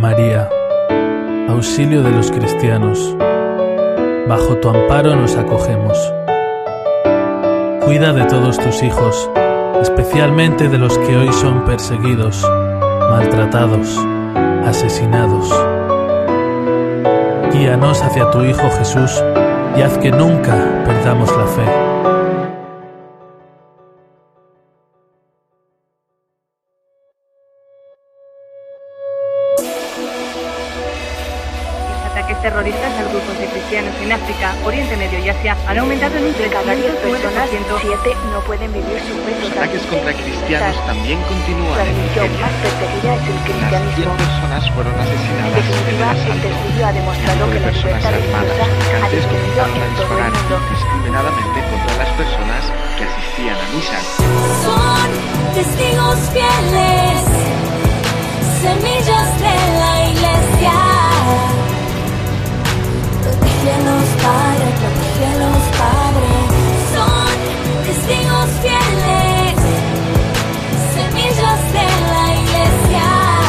María, auxilio de los cristianos, bajo tu amparo nos acogemos. Cuida de todos tus hijos, especialmente de los que hoy son perseguidos, maltratados, asesinados. Guíanos hacia tu Hijo Jesús y haz que nunca perdamos la fe. Terroristas a grupos de cristianos en África, Oriente Medio y Asia han aumentado en un 3,9%. Cada 10 personas, 7 no pueden vivir su fe Los ataques contra cristianos también continúan. La religión más perseguida es el cristianismo. Unas 100 personas fueron asesinadas En definitiva, este estudio ha demostrado que la libertad religiosa ha descendido en todo el mundo. Discriminadamente contra las personas que asistían a misa. Son testigos fieles, semillas de la iglesia. Protégelos, Padre, protégelos, Padre. Son testigos fieles, semillas de la iglesia.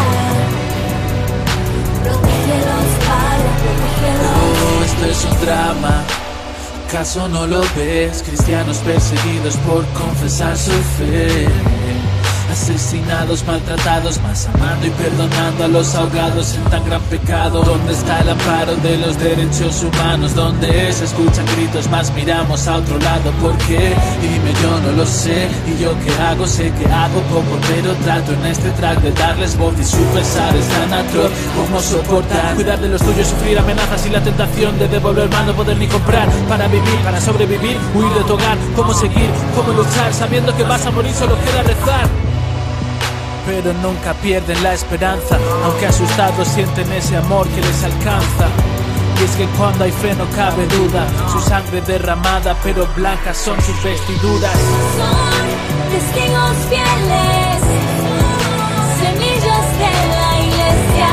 Protégelos, Padre, protégelos. Esto es un drama, ¿acaso no lo ves? Cristianos perseguidos por confesar su fe, asesinados, maltratados, más amando y perdonando a los ahogados en tan gran pecado. ¿Dónde está el amparo de los derechos humanos? ¿Dónde se escuchan gritos, más miramos a otro lado? ¿Por qué? Dime, yo no lo sé. ¿Y yo qué hago? Sé que hago poco, pero trato en este track de darles voz y su pesar es tan atroz. ¿Cómo soportar? Cuidar de los tuyos, sufrir amenazas y la tentación de devolver mal, no poder ni comprar. Para vivir, para sobrevivir, huir de tu hogar. ¿Cómo seguir? ¿Cómo luchar? Sabiendo que vas a morir, solo queda rezar. Pero nunca pierden la esperanza, aunque asustados sienten ese amor que les alcanza. Y es que cuando hay fe no cabe duda, su sangre derramada pero blancas son sus vestiduras. Son testigos fieles, semillas de la iglesia.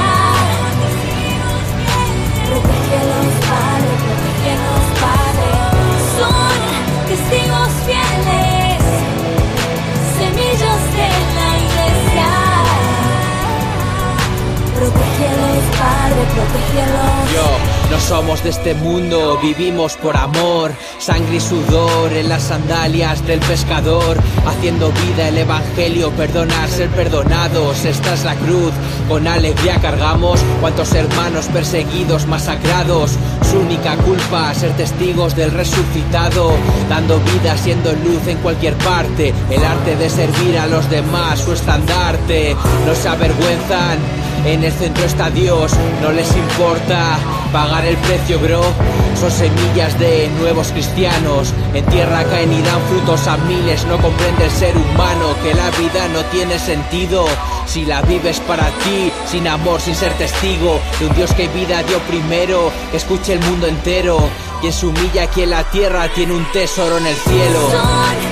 Protégelos, Padre, protégelos, Padre. Son testigos fieles, semillas de la iglesia. Protégelos, Padre, protégelos. No somos de este mundo, vivimos por amor. Sangre y sudor en las sandalias del pescador. Haciendo vida el evangelio, perdonar, ser perdonados. Esta es la cruz, con alegría cargamos. Cuántos hermanos perseguidos, masacrados. Su única culpa, ser testigos del resucitado. Dando vida, siendo luz en cualquier parte. El arte de servir a los demás, su estandarte. No se avergüenzan, en el centro está Dios. No les importa pagar el precio, bro. Son semillas de nuevos cristianos. En tierra caen y dan frutos a miles. No comprende el ser humano que la vida no tiene sentido si la vives para ti, sin amor, sin ser testigo de un Dios que vida dio primero. Que escuche el mundo entero. Quien se humilla aquí en la tierra tiene un tesoro en el cielo.